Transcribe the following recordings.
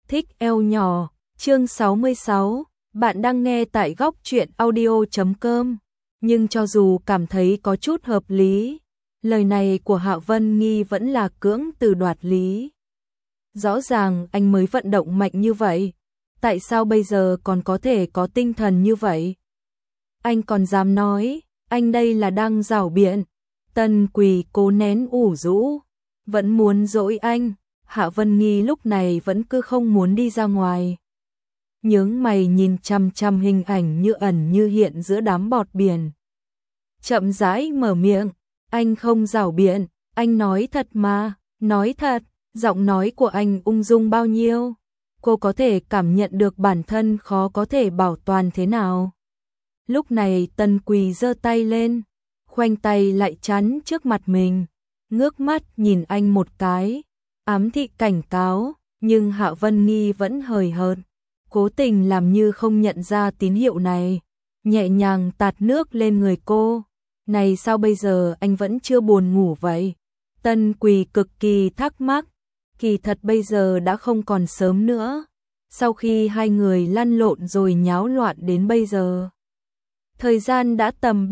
Thích eo nhỏ, chương 66, bạn đang nghe tại góc truyện audio.com. Nhưng cho dù cảm thấy có chút hợp lý, lời này của Hạ Vân Nghi vẫn là cưỡng từ đoạt lý. Rõ ràng anh mới vận động mạnh như vậy, tại sao bây giờ còn có thể có tinh thần như vậy? Anh còn dám nói, anh đây là đang giảo biện. Tân Quỳ cố nén ủ rũ, vẫn muốn dỗi anh. Hạ Vân Nghi lúc này vẫn cứ không muốn đi ra ngoài. Nhướng mày nhìn chằm chằm hình ảnh như ẩn như hiện giữa đám bọt biển. Chậm rãi mở miệng, anh không giảo biện, anh nói thật mà, nói thật. Giọng nói của anh ung dung bao nhiêu, cô có thể cảm nhận được bản thân khó có thể bảo toàn thế nào. Lúc này Tân Quỳ giơ tay lên, khoanh tay lại chắn trước mặt mình, ngước mắt nhìn anh một cái, ám thị cảnh cáo, nhưng Hạ Vân Nghi vẫn hời hợt, cố tình làm như không nhận ra tín hiệu này, nhẹ nhàng tạt nước lên người cô. Này sao bây giờ anh vẫn chưa buồn ngủ vậy? Tân Quỳ cực kỳ thắc mắc. Kỳ thật bây giờ đã không còn sớm nữa, sau khi hai người lăn lộn rồi nháo loạn đến bây giờ. Thời gian đã tầm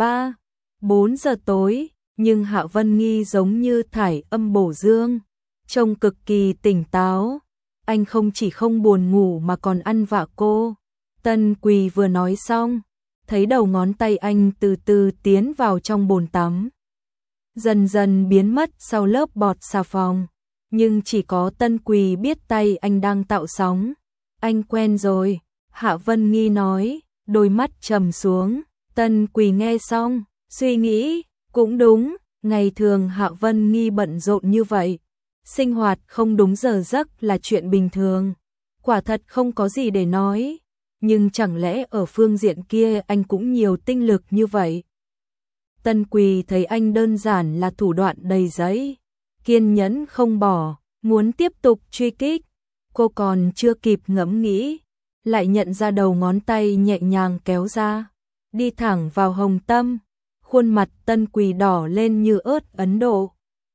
3-4 giờ tối, nhưng Hạ Vân Nghi giống như thải âm bổ dương, trông cực kỳ tỉnh táo. Anh không chỉ không buồn ngủ mà còn ăn vạ cô. Tân Quỳ vừa nói xong, thấy đầu ngón tay anh từ từ tiến vào trong bồn tắm, dần dần biến mất sau lớp bọt xà phòng. Nhưng chỉ có Tân Quỳ biết tay anh đang tạo sóng. Anh quen rồi, Hạ Vân Nghi nói, đôi mắt trầm xuống. Tân Quỳ nghe xong, suy nghĩ, cũng đúng, ngày thường Hạ Vân Nghi bận rộn như vậy, sinh hoạt không đúng giờ giấc là chuyện bình thường, quả thật không có gì để nói, nhưng chẳng lẽ ở phương diện kia anh cũng nhiều tinh lực như vậy? Tân Quỳ thấy anh đơn giản là thủ đoạn đầy giấy, kiên nhẫn không bỏ, muốn tiếp tục truy kích. Cô còn chưa kịp ngẫm nghĩ, lại nhận ra đầu ngón tay nhẹ nhàng kéo ra, đi thẳng vào hồng tâm. Khuôn mặt Tân Quỳ đỏ lên như ớt Ấn Độ.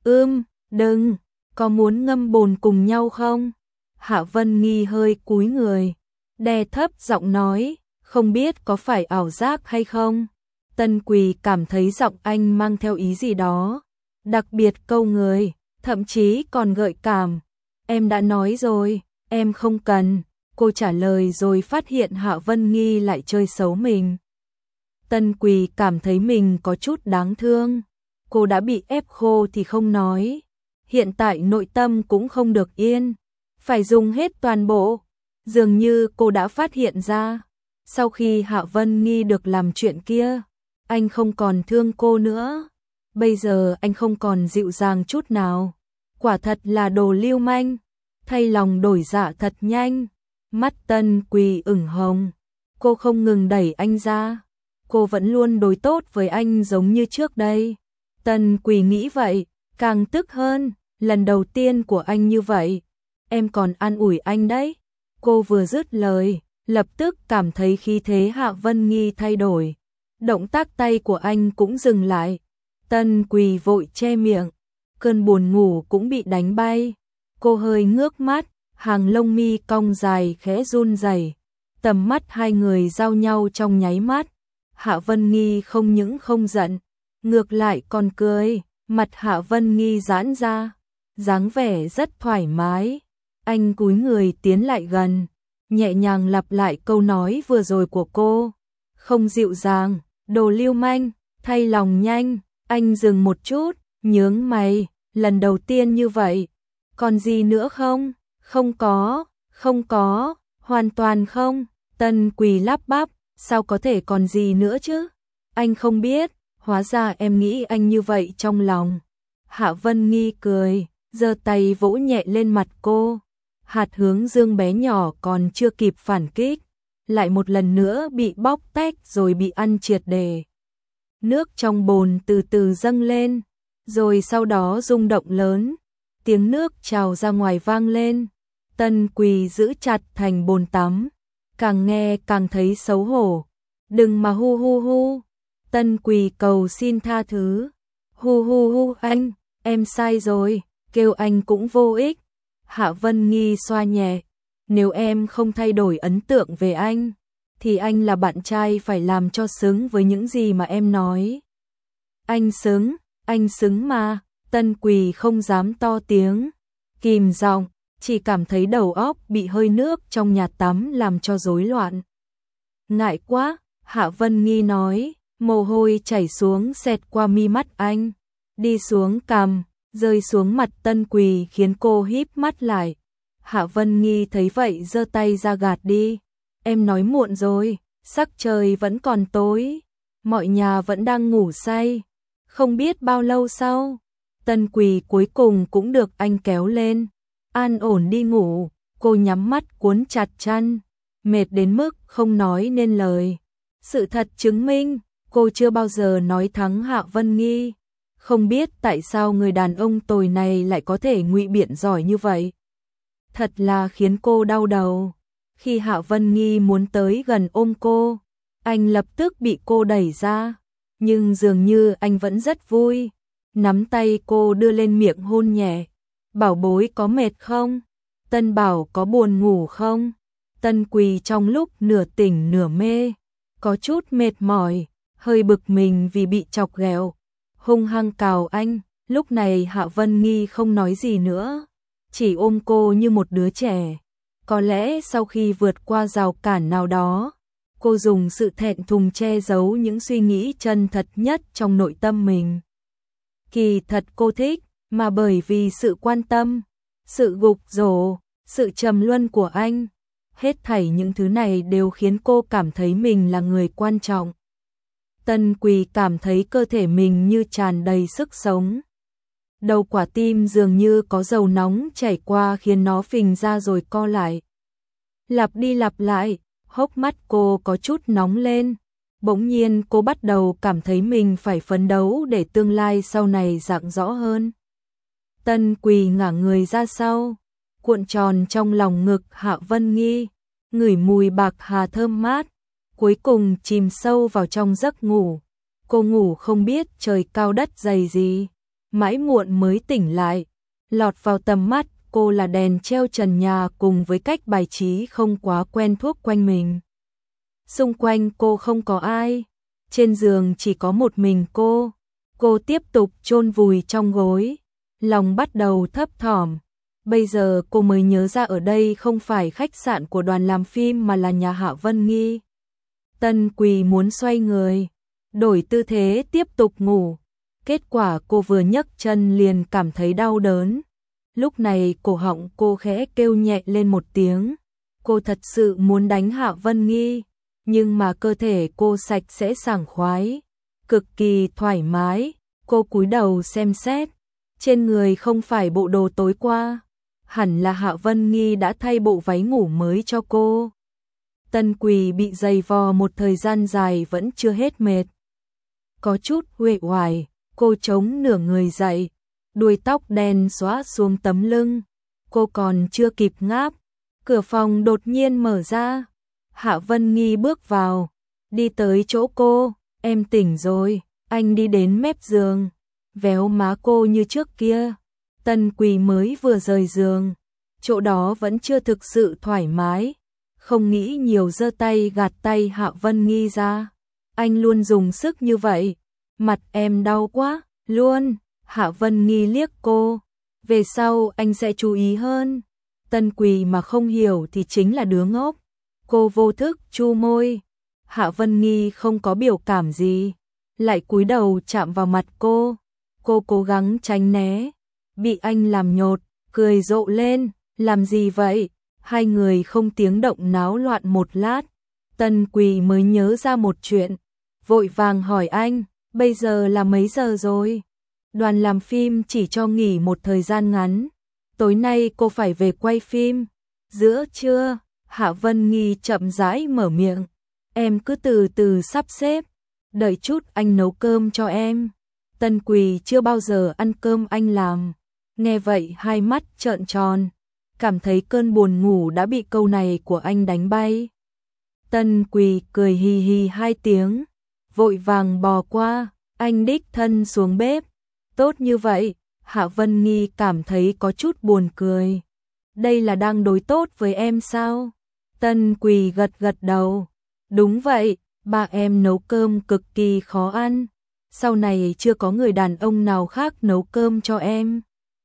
Đừng, có muốn ngâm bồn cùng nhau không? Hạ Vân Nghi hơi cúi người, đè thấp giọng nói, không biết có phải ảo giác hay không? Tân Quỳ cảm thấy giọng anh mang theo ý gì đó, đặc biệt câu người, thậm chí còn gợi cảm. Em đã nói rồi, em không cần. Cô trả lời rồi phát hiện Hạ Vân Nghi lại chơi xấu mình. Tân Quỳ cảm thấy mình có chút đáng thương. Cô đã bị ép khô thì không nói, hiện tại nội tâm cũng không được yên, phải dùng hết toàn bộ. Dường như cô đã phát hiện ra, sau khi Hạ Vân Nghi được làm chuyện kia, anh không còn thương cô nữa. Bây giờ anh không còn dịu dàng chút nào, quả thật là đồ lưu manh, thay lòng đổi dạ thật nhanh. Mắt Tân Quỳ ửng hồng, cô không ngừng đẩy anh ra, cô vẫn luôn đối tốt với anh giống như trước đây. Tân Quỳ nghĩ vậy, càng tức hơn, lần đầu tiên của anh như vậy, em còn an ủi anh đấy. Cô vừa dứt lời, lập tức cảm thấy khí thế Hạ Vân Nghi thay đổi, động tác tay của anh cũng dừng lại. Tân Quỳ vội che miệng, cơn buồn ngủ cũng bị đánh bay. Cô hơi ngước mắt, hàng lông mi cong dài khẽ run rẩy. Tầm mắt hai người giao nhau trong nháy mắt. Hạ Vân Nghi không những không giận, ngược lại còn cười, mặt Hạ Vân Nghi giãn ra, dáng vẻ rất thoải mái. Anh cúi người tiến lại gần, nhẹ nhàng lặp lại câu nói vừa rồi của cô. Không dịu dàng, đồ lưu manh, thay lòng nhanh. Anh dừng một chút, nhướng mày, lần đầu tiên như vậy. Còn gì nữa không? Không có, hoàn toàn không. Tân Quỳ lắp bắp, sao có thể còn gì nữa chứ? Anh không biết, hóa ra em nghĩ anh như vậy trong lòng. Hạ Vân Nghi cười, giơ tay vỗ nhẹ lên mặt cô. Hạt hướng dương bé nhỏ còn chưa kịp phản kích, lại một lần nữa bị bóc tách rồi bị ăn triệt để. Nước trong bồn từ từ dâng lên, rồi sau đó rung động lớn, tiếng nước trào ra ngoài vang lên. Tân Quỳ giữ chặt thành bồn tắm, càng nghe càng thấy xấu hổ. Đừng mà hu hu hu. Tân Quỳ cầu xin tha thứ. Hu hu hu anh, em sai rồi, kêu anh cũng vô ích. Hạ Vân Nghi xoa nhẹ, nếu em không thay đổi ấn tượng về anh, thì anh là bạn trai phải làm cho xứng với những gì mà em nói. Anh xứng mà. Tân Quỳ không dám to tiếng, kìm giọng, chỉ cảm thấy đầu óc bị hơi nước trong nhà tắm làm cho rối loạn. Ngại quá, Hạ Vân Nghi nói, mồ hôi chảy xuống xẹt qua mi mắt anh, đi xuống cằm, rơi xuống mặt Tân Quỳ khiến cô híp mắt lại. Hạ Vân Nghi thấy vậy giơ tay ra gạt đi. Em nói muộn rồi, sắc trời vẫn còn tối, mọi nhà vẫn đang ngủ say. Không biết bao lâu sau, Tân Quỳ cuối cùng cũng được anh kéo lên. An ổn đi ngủ, cô nhắm mắt cuốn chặt chăn, mệt đến mức không nói nên lời. Sự thật chứng minh, cô chưa bao giờ nói thắng Hạ Vân Nghi. Không biết tại sao người đàn ông tồi này lại có thể ngụy biện giỏi như vậy. Thật là khiến cô đau đầu. Khi Hạ Vân Nghi muốn tới gần ôm cô, anh lập tức bị cô đẩy ra. Nhưng dường như anh vẫn rất vui. Nắm tay cô đưa lên miệng hôn nhẹ. Bảo bối có mệt không? Tân Bảo có buồn ngủ không? Tân Quỳ trong lúc nửa tỉnh nửa mê, có chút mệt mỏi, hơi bực mình vì bị chọc ghẹo, hung hăng cào anh. Lúc này Hạ Vân Nghi không nói gì nữa, chỉ ôm cô như một đứa trẻ. Có lẽ sau khi vượt qua rào cản nào đó, cô dùng sự thẹn thùng che giấu những suy nghĩ chân thật nhất trong nội tâm mình. Kỳ thật cô thích, mà bởi vì sự quan tâm, sự gục rổ, sự trầm luân của anh, hết thảy những thứ này đều khiến cô cảm thấy mình là người quan trọng. Tân Quỳ cảm thấy cơ thể mình như tràn đầy sức sống. Đầu quả tim dường như có dầu nóng chảy qua khiến nó phình ra rồi co lại. Lặp đi lặp lại, hốc mắt cô có chút nóng lên. Bỗng nhiên cô bắt đầu cảm thấy mình phải phấn đấu để tương lai sau này rạng rõ hơn. Tân Quỳ ngả người ra sau, cuộn tròn trong lòng ngực Hạ Vân Nghi, ngửi mùi bạc hà thơm mát, cuối cùng chìm sâu vào trong giấc ngủ. Cô ngủ không biết trời cao đất dày gì, mãi muộn mới tỉnh lại. Lọt vào tầm mắt cô là đèn treo trần nhà cùng với cách bài trí không quá quen thuộc quanh mình. Xung quanh cô không có ai, trên giường chỉ có một mình cô. Cô tiếp tục chôn vùi trong gối, lòng bắt đầu thấp thỏm. Bây giờ cô mới nhớ ra ở đây không phải khách sạn của đoàn làm phim mà là nhà Hạ Vân Nghi. Tân Quỳ muốn xoay người, đổi tư thế tiếp tục ngủ. Kết quả cô vừa nhấc chân liền cảm thấy đau đớn. Lúc này cổ họng cô khẽ kêu nhẹ lên một tiếng. Cô thật sự muốn đánh Hạ Vân Nghi, nhưng mà cơ thể cô sạch sẽ sảng khoái, cực kỳ thoải mái. Cô cúi đầu xem xét, trên người không phải bộ đồ tối qua, hẳn là Hạ Vân Nghi đã thay bộ váy ngủ mới cho cô. Tân Quỳ bị giày vò một thời gian dài vẫn chưa hết mệt. Có chút uể oải, cô chống nửa người dậy, đuôi tóc đen xõa xuống tấm lưng. Cô còn chưa kịp ngáp, cửa phòng đột nhiên mở ra. Hạ Vân Nghi bước vào, đi tới chỗ cô. Em tỉnh rồi. Anh đi đến mép giường, véo má cô như trước kia. Tân Quỳ mới vừa rời giường, chỗ đó vẫn chưa thực sự thoải mái, không nghĩ nhiều giơ tay gạt tay Hạ Vân Nghi ra. Anh luôn dùng sức như vậy, mặt em đau quá, luôn. Hạ Vân Nghi liếc cô, về sau anh sẽ chú ý hơn. Tân Quỳ mà không hiểu thì chính là đứa ngốc. Cô vô thức chu môi. Hạ Vân Nghi không có biểu cảm gì, lại cúi đầu chạm vào mặt cô. Cô cố gắng tránh né, bị anh làm nhột, cười rộ lên. Làm gì vậy? Hai người không tiếng động náo loạn một lát. Tân Quỳ mới nhớ ra một chuyện, vội vàng hỏi anh, bây giờ là mấy giờ rồi? Đoàn làm phim chỉ cho nghỉ một thời gian ngắn, tối nay cô phải về quay phim. Giữa trưa, Hạ Vân Nghi chậm rãi mở miệng, em cứ từ từ sắp xếp, đợi chút anh nấu cơm cho em. Tân Quỳ chưa bao giờ ăn cơm anh làm, nghe vậy hai mắt trợn tròn, cảm thấy cơn buồn ngủ đã bị câu này của anh đánh bay. Tân Quỳ cười hì hì hai tiếng, vội vàng bò qua, anh đích thân xuống bếp. Tốt như vậy, Hạ Vân Nghi cảm thấy có chút buồn cười. đây là đang đối tốt với em sao? Tân Quỳ gật gật đầu. Đúng vậy, ba em nấu cơm cực kỳ khó ăn. Sau này chưa có người đàn ông nào khác nấu cơm cho em.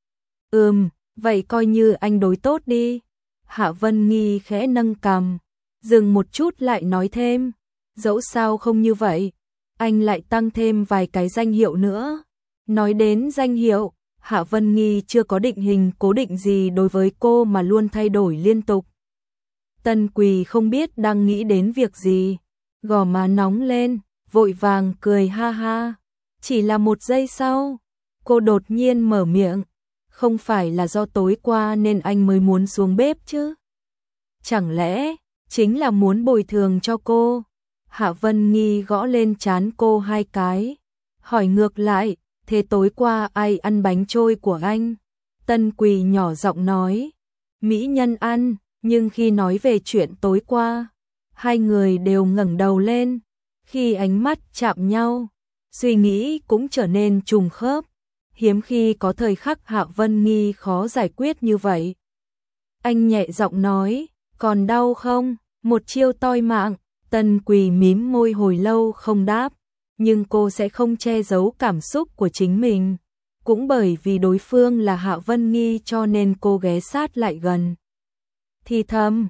Vậy coi như anh đối tốt đi. Hạ Vân Nghi khẽ nâng cằm, dừng một chút lại nói thêm. Dẫu sao không như vậy, anh lại tăng thêm vài cái danh hiệu nữa. Nói đến danh hiệu, Hạ Vân Nghi chưa có định hình cố định gì đối với cô mà luôn thay đổi liên tục. Tân Quỳ không biết đang nghĩ đến việc gì, gò má nóng lên, vội vàng cười ha ha. Chỉ là một giây sau, cô đột nhiên mở miệng, không phải là do tối qua nên anh mới muốn xuống bếp chứ? Chẳng lẽ chính là muốn bồi thường cho cô? Hạ Vân Nghi gõ lên trán cô hai cái, hỏi ngược lại, thế tối qua ai ăn bánh trôi của anh? Tân Quỳ nhỏ giọng nói, mỹ nhân ăn, nhưng khi nói về chuyện tối qua, hai người đều ngẩng đầu lên, khi ánh mắt chạm nhau, suy nghĩ cũng trở nên trùng khớp, hiếm khi có thời khắc Hạ Vân Nghi khó giải quyết như vậy. Anh nhẹ giọng nói, còn đau không? Một chiêu toi mạng. Tân Quỳ mím môi hồi lâu không đáp, nhưng cô sẽ không che giấu cảm xúc của chính mình. Cũng bởi vì đối phương là Hạ Vân Nghi cho nên cô ghé sát lại gần. Thì thầm,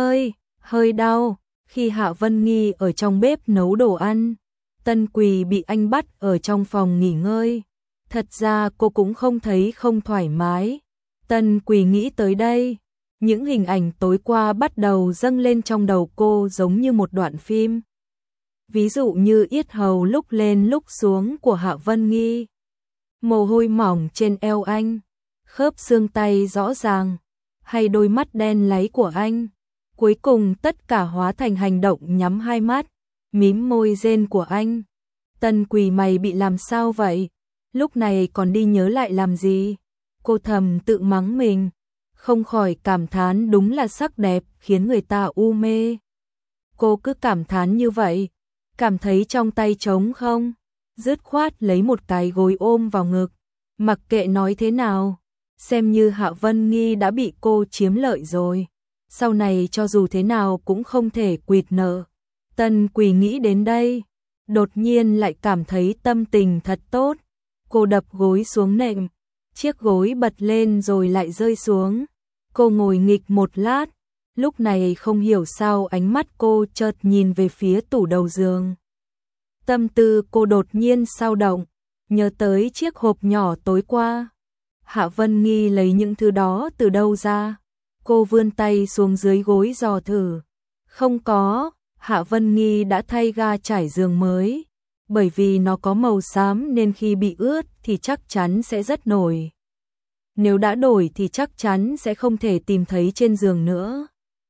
hơi đau. Khi Hạ Vân Nghi ở trong bếp nấu đồ ăn, Tân Quỳ bị anh bắt ở trong phòng nghỉ ngơi. Thật ra cô cũng không thấy không thoải mái. Tân Quỳ nghĩ tới đây, những hình ảnh tối qua bắt đầu dâng lên trong đầu cô giống như một đoạn phim. Ví dụ như yết hầu lúc lên lúc xuống của Hạ Vân Nghi, mồ hôi mỏng trên eo anh, khớp xương tay rõ ràng, hay đôi mắt đen láy của anh. Cuối cùng tất cả hóa thành hành động nhắm hai mắt, mím môi rên của anh. Tân Quỳ mày bị làm sao vậy? Lúc này còn đi nhớ lại làm gì? Cô thầm tự mắng mình, không khỏi cảm thán đúng là sắc đẹp khiến người ta u mê. Cô cứ cảm thán như vậy, cảm thấy trong tay trống không, dứt khoát lấy một cái gối ôm vào ngực, mặc kệ nói thế nào, xem như Hạ Vân Nghi đã bị cô chiếm lợi rồi, sau này cho dù thế nào cũng không thể quỵt nợ. Tân Quỳ nghĩ đến đây, đột nhiên lại cảm thấy tâm tình thật tốt. Cô đập gối xuống nệm, chiếc gối bật lên rồi lại rơi xuống. Cô ngồi nghịch một lát, lúc này không hiểu sao ánh mắt cô chợt nhìn về phía tủ đầu giường. Tâm tư cô đột nhiên xao động, nhớ tới chiếc hộp nhỏ tối qua. Hạ Vân Nghi lấy những thứ đó từ đâu ra? Cô vươn tay xuống dưới gối dò thử. Không có, Hạ Vân Nghi đã thay ga trải giường mới. Bởi vì nó có màu xám nên khi bị ướt thì chắc chắn sẽ rất nổi. Nếu đã đổi thì chắc chắn sẽ không thể tìm thấy trên giường nữa.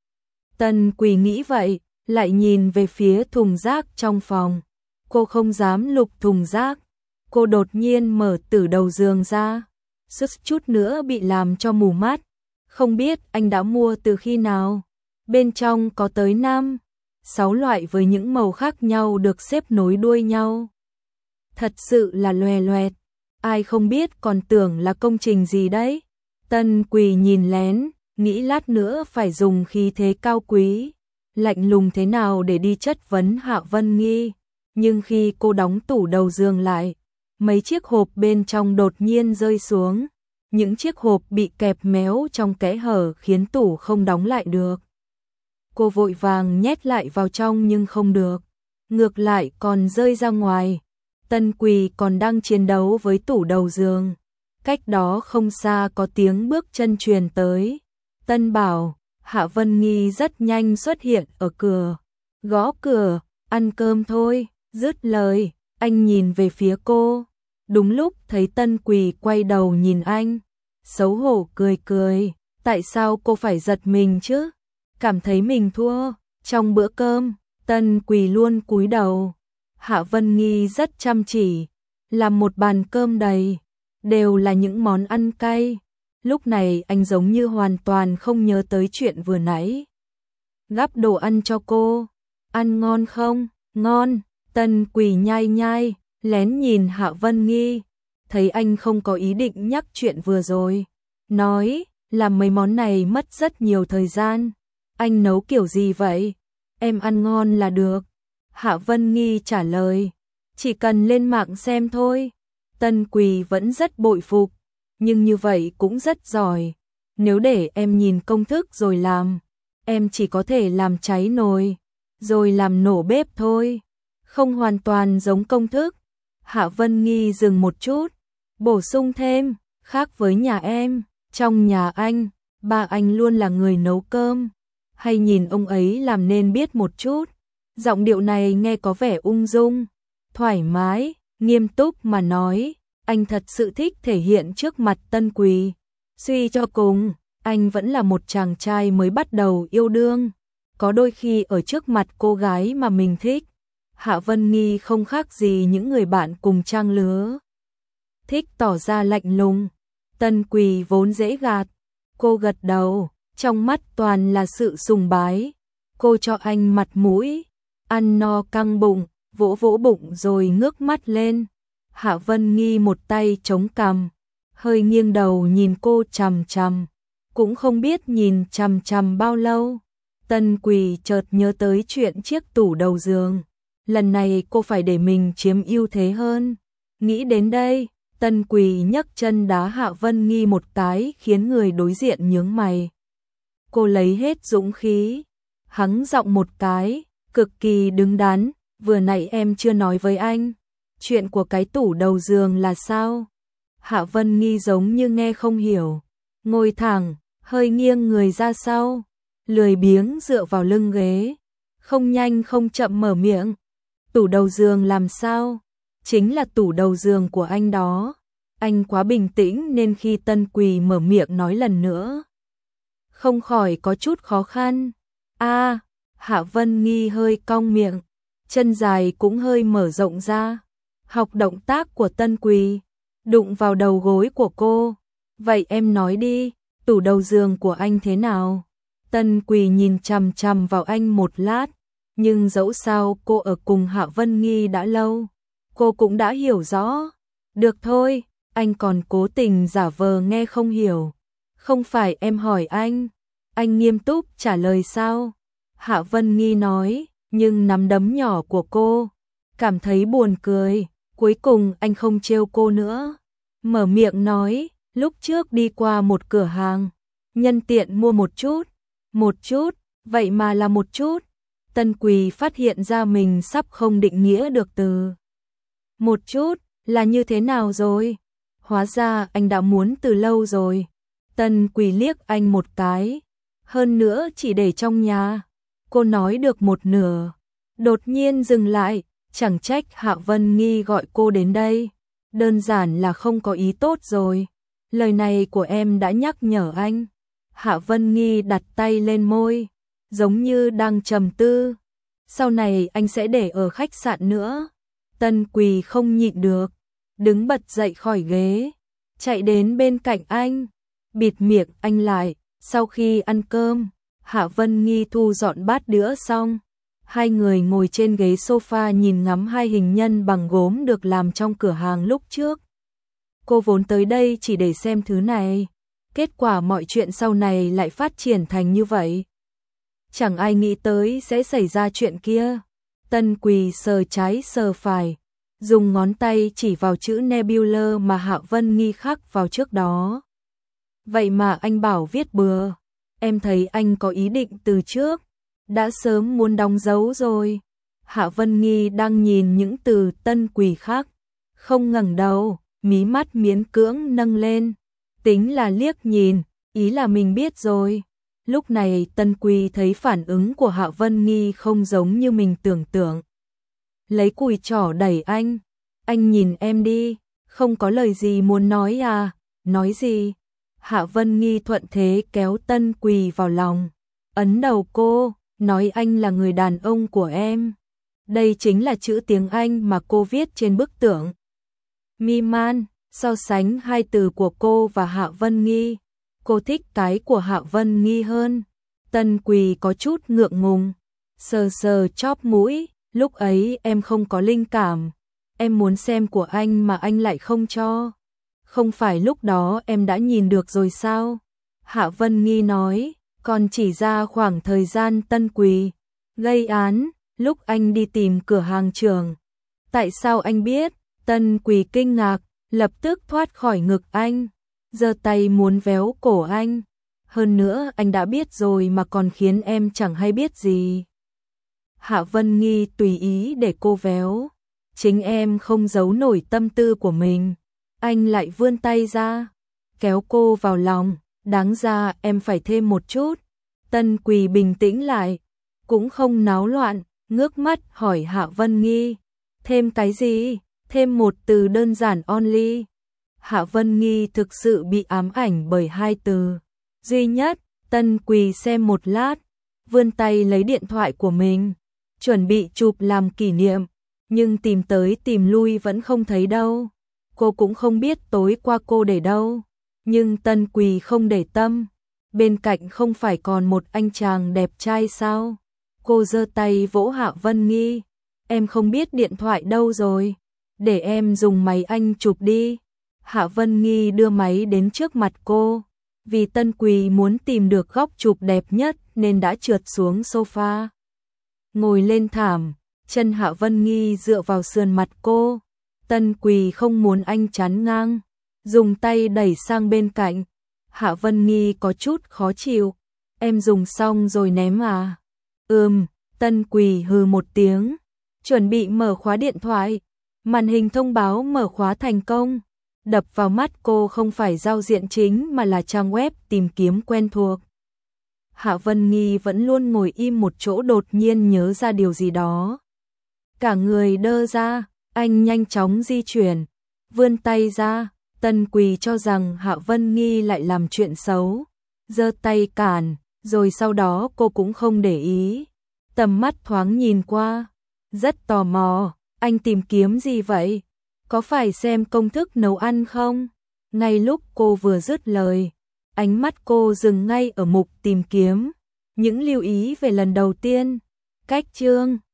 Tân Quỳ nghĩ vậy, lại nhìn về phía thùng rác trong phòng. Cô không dám lục thùng rác. Cô đột nhiên mở từ đầu giường ra, suýt chút nữa bị làm cho mù mắt. Không biết anh đã mua từ khi nào. Bên trong có tới 5-6 loại với những màu khác nhau được xếp nối đuôi nhau. Thật sự là loè loẹt. Ai không biết còn tưởng là công trình gì đấy. Tân Quỳ nhìn lén, nghĩ lát nữa phải dùng khí thế cao quý, lạnh lùng thế nào để đi chất vấn Hạ Vân Nghi. Nhưng khi cô đóng tủ đầu giường lại, mấy chiếc hộp bên trong đột nhiên rơi xuống. Những chiếc hộp bị kẹp méo trong kẽ hở khiến tủ không đóng lại được. Cô vội vàng nhét lại vào trong nhưng không được. Ngược lại còn rơi ra ngoài. Tân Quỳ còn đang chiến đấu với tủ đầu giường. Cách đó không xa có tiếng bước chân truyền tới. Tân bảo, Hạ Vân Nghi rất nhanh xuất hiện ở cửa. Gõ cửa, ăn cơm thôi, dứt lời, anh nhìn về phía cô. Đúng lúc thấy Tân Quỳ quay đầu nhìn anh. Xấu hổ cười cười, tại sao cô phải giật mình chứ? Cảm thấy mình thua. Trong bữa cơm, Tân Quỳ luôn cúi đầu. Hạ Vân Nghi rất chăm chỉ, làm một bàn cơm đầy, đều là những món ăn cay. Lúc này anh giống như hoàn toàn không nhớ tới chuyện vừa nãy. Gắp đồ ăn cho cô, ăn ngon không? Ngon. Tân Quỳ nhai nhai, lén nhìn Hạ Vân Nghi, thấy anh không có ý định nhắc chuyện vừa rồi, nói, làm mấy món này mất rất nhiều thời gian. Anh nấu kiểu gì vậy? Em ăn ngon là được. Hạ Vân Nghi trả lời, chỉ cần lên mạng xem thôi. Tân Quỳ vẫn rất bội phục, nhưng như vậy cũng rất giỏi. Nếu để em nhìn công thức rồi làm, em chỉ có thể làm cháy nồi, rồi làm nổ bếp thôi. Không hoàn toàn giống công thức. Hạ Vân Nghi dừng một chút, bổ sung thêm, khác với nhà em, trong nhà anh, ba anh luôn là người nấu cơm. Hay nhìn ông ấy làm nên biết một chút. Giọng điệu này nghe có vẻ ung dung, thoải mái, nghiêm túc mà nói, anh thật sự thích thể hiện trước mặt Tân Quỳ. Suy cho cùng, anh vẫn là một chàng trai mới bắt đầu yêu đương. Có đôi khi ở trước mặt cô gái mà mình thích, Hạ Vân Nghi không khác gì những người bạn cùng trang lứa. Thích tỏ ra lạnh lùng. Tân Quỳ vốn dễ gạt. Cô gật đầu, trong mắt toàn là sự sùng bái. Cô cho anh mặt mũi, ăn no căng bụng, vỗ vỗ bụng rồi ngước mắt lên. Hạ Vân Nghi một tay chống cằm, hơi nghiêng đầu nhìn cô chằm chằm, cũng không biết nhìn chằm chằm bao lâu. Tân Quỳ chợt nhớ tới chuyện chiếc tủ đầu giường. Lần này cô phải để mình chiếm ưu thế hơn. Nghĩ đến đây, Tân Quỳ nhấc chân đá Hạ Vân Nghi một cái khiến người đối diện nhướng mày. Cô lấy hết dũng khí, hắng giọng một cái, cực kỳ đứng đắn, vừa nãy em chưa nói với anh. Chuyện của cái tủ đầu giường là sao? Hạ Vân Nghi giống như nghe không hiểu, ngồi thẳng, hơi nghiêng người ra sau, lười biếng dựa vào lưng ghế, không nhanh không chậm mở miệng. Tủ đầu giường làm sao? Chính là tủ đầu giường của anh đó. Anh quá bình tĩnh nên khi Tân Quỳ mở miệng nói lần nữa, không khỏi có chút khó khăn. Hạ Vân Nghi hơi cong miệng, chân dài cũng hơi mở rộng ra, học động tác của Tân Quỳ, đụng vào đầu gối của cô. Vậy em nói đi, tủ đầu giường của anh thế nào? Tân Quỳ nhìn chằm chằm vào anh một lát, nhưng dẫu sao cô ở cùng Hạ Vân Nghi đã lâu, cô cũng đã hiểu rõ. Được thôi, anh còn cố tình giả vờ nghe không hiểu. Không phải em hỏi anh nghiêm túc trả lời sao? Hạ Vân Nghi nói, nhưng nắm đấm nhỏ của cô cảm thấy buồn cười. Cuối cùng anh không trêu cô nữa, mở miệng nói, lúc trước đi qua một cửa hàng, nhân tiện mua một chút, vậy mà là một chút. Tân Quỳ phát hiện ra mình sắp không định nghĩa được từ một chút là như thế nào rồi. Hóa ra anh đã muốn từ lâu rồi. Tân Quỳ liếc anh một cái, hơn nữa chỉ để trong nhà. Cô nói được một nửa, đột nhiên dừng lại, chẳng trách Hạ Vân Nghi gọi cô đến đây. Đơn giản là không có ý tốt rồi. Lời này của em đã nhắc nhở anh. Hạ Vân Nghi đặt tay lên môi, giống như đang trầm tư. Sau này anh sẽ để ở khách sạn nữa. Tân Quỳ không nhịn được, đứng bật dậy khỏi ghế, chạy đến bên cạnh anh, bịt miệng anh lại. Sau khi ăn cơm, Hạ Vân Nghi thu dọn bát đĩa xong, hai người ngồi trên ghế sofa nhìn ngắm hai hình nhân bằng gốm được làm trong cửa hàng lúc trước. Cô vốn tới đây chỉ để xem thứ này, kết quả mọi chuyện sau này lại phát triển thành như vậy. Chẳng ai nghĩ tới sẽ xảy ra chuyện kia. Tân Quỳ sờ trái sờ phải, dùng ngón tay chỉ vào chữ Nebula mà Hạ Vân Nghi khắc vào trước đó. Vậy mà anh bảo viết bừa. Em thấy anh có ý định từ trước, đã sớm muốn đóng dấu rồi. Hạ Vân Nghi đang nhìn những từ Tân Quỳ khắc, không ngẩng đầu, mí mắt miễn cưỡng nâng lên. Tính là liếc nhìn, ý là mình biết rồi. Lúc này Tân Quỳ thấy phản ứng của Hạ Vân Nghi không giống như mình tưởng tượng. Lấy cùi trỏ đẩy anh nhìn em đi, không có lời gì muốn nói à? Nói gì? Hạ Vân Nghi thuận thế kéo Tân Quỳ vào lòng, ấn đầu cô, nói anh là người đàn ông của em. Đây chính là chữ tiếng Anh mà cô viết trên bức tượng. Mi-man, so sánh hai từ của cô và Hạ Vân Nghi, cô thích cái của Hạ Vân Nghi hơn. Tân Quỳ có chút ngượng ngùng, sờ sờ chóp mũi, lúc ấy em không có linh cảm, em muốn xem của anh mà anh lại không cho. Không phải lúc đó em đã nhìn được rồi sao? Hạ Vân Nghi nói, còn chỉ ra khoảng thời gian Tân Quỳ gây án, lúc anh đi tìm cửa hàng trưởng. Tại sao anh biết? Tân Quỳ kinh ngạc, lập tức thoát khỏi ngực anh, giơ tay muốn véo cổ anh. Hơn nữa anh đã biết rồi mà còn khiến em chẳng hay biết gì. Hạ Vân Nghi tùy ý để cô véo. Chính em không giấu nổi tâm tư của mình. Anh lại vươn tay ra, kéo cô vào lòng. Đáng ra em phải thêm một chút. Tân Quỳ bình tĩnh lại, cũng không náo loạn, ngước mắt hỏi Hạ Vân Nghi. Thêm cái gì? Thêm một từ đơn giản only. Hạ Vân Nghi thực sự bị ám ảnh bởi hai từ duy nhất. Tân Quỳ xem một lát, vươn tay lấy điện thoại của mình, chuẩn bị chụp làm kỷ niệm, nhưng tìm tới tìm lui vẫn không thấy đâu. Cô cũng không biết tối qua cô để đâu, nhưng Tân Quỳ không để tâm. Bên cạnh không phải còn một anh chàng đẹp trai sao? Cô giơ tay vỗ Hạ Vân Nghi. Em không biết điện thoại đâu rồi, để em dùng máy anh chụp đi. Hạ Vân Nghi đưa máy đến trước mặt cô. Vì Tân Quỳ muốn tìm được góc chụp đẹp nhất nên đã trượt xuống sofa, ngồi lên thảm, chân Hạ Vân Nghi dựa vào sườn mặt cô. Tân Quỳ không muốn anh chắn ngang, dùng tay đẩy sang bên cạnh. Hạ Vân Nghi có chút khó chịu. Em dùng xong rồi ném à? Tân Quỳ hừ một tiếng, chuẩn bị mở khóa điện thoại. Màn hình thông báo mở khóa thành công. Đập vào mắt cô không phải giao diện chính mà là trang web tìm kiếm quen thuộc. Hạ Vân Nghi vẫn luôn ngồi im một chỗ, đột nhiên nhớ ra điều gì đó. Cả người đơ ra, anh nhanh chóng di chuyển, vươn tay ra. Tân Quỳ cho rằng Hạ Vân Nghi lại làm chuyện xấu, giơ tay cản, rồi sau đó cô cũng không để ý. Tầm mắt thoáng nhìn qua, rất tò mò, anh tìm kiếm gì vậy? Có phải xem công thức nấu ăn không? Ngay lúc cô vừa dứt lời, ánh mắt cô dừng ngay ở mục tìm kiếm, những lưu ý về lần đầu tiên. Cách chương